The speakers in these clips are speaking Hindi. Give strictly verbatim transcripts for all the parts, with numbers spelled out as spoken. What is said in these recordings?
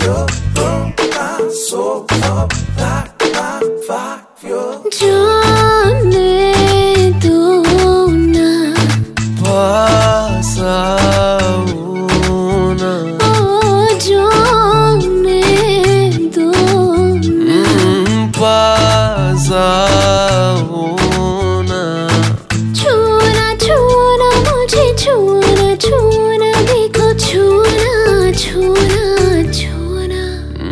your room, my soul up like my fire. जाने दो ना पास आओ ना, ओ जाने दो ना पास आओ ना। छूना छूना मुझे छूना छूना देखो छूना छूना छूना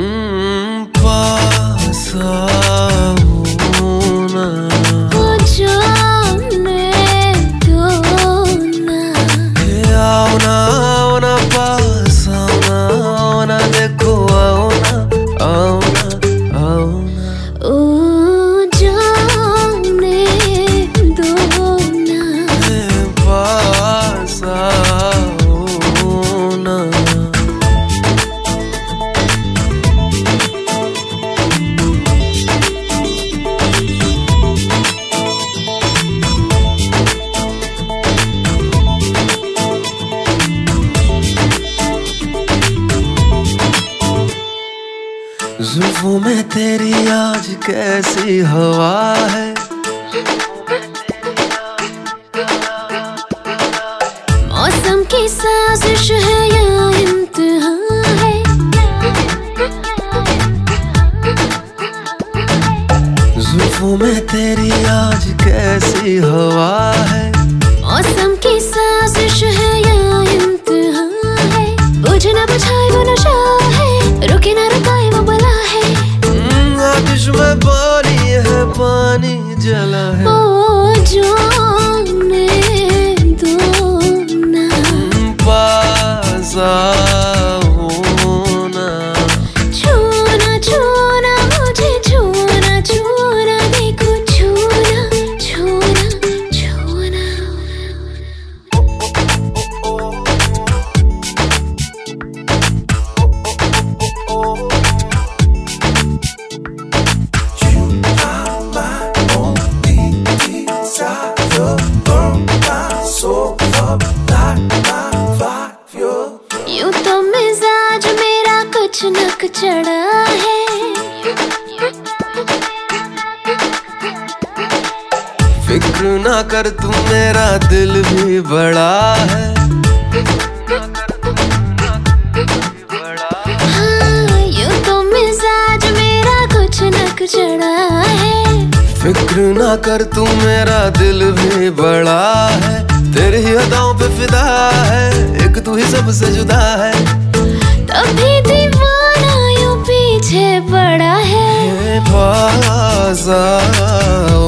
पास आओ ना, ओ जाने दो ना आओ ना आओ ना पास आओ ना आओ ना देखो आओ ना आओ ना आओ ना। ओ जाने दो ना पास आओ ना। जुल्फों में तेरी आज कैसी हवा है, मौसम की साजिश है या इम्तिहान है। जुल्फों में तेरी आज कैसी हवा है, मौसम की साजिश है या इम्तिहान है। बुझे ना बुझाए वो नशा है, रुके ना रुकाए वो बला है। आतिश में पानी है पानी जला है, ओ जाने दो ना पास आओ ना। छूना छूना मुझे छूना छूना देखो छूना छूना छूना। यूं तो मिजाज मेरा कुछ नक चढ़ा है, फिक्र ना कर तू मेरा दिल भी बड़ा है। हाँ यूं तो मिजाज मेरा कुछ नक चढ़ा है। फिक्र ना कर तू मेरा दिल भी बड़ा है, तेरी ही अदाओं पे फिदा है, एक तू ही सबसे जुदा है। तभी दीवाना यूं पीछे पड़ा है। पास आओ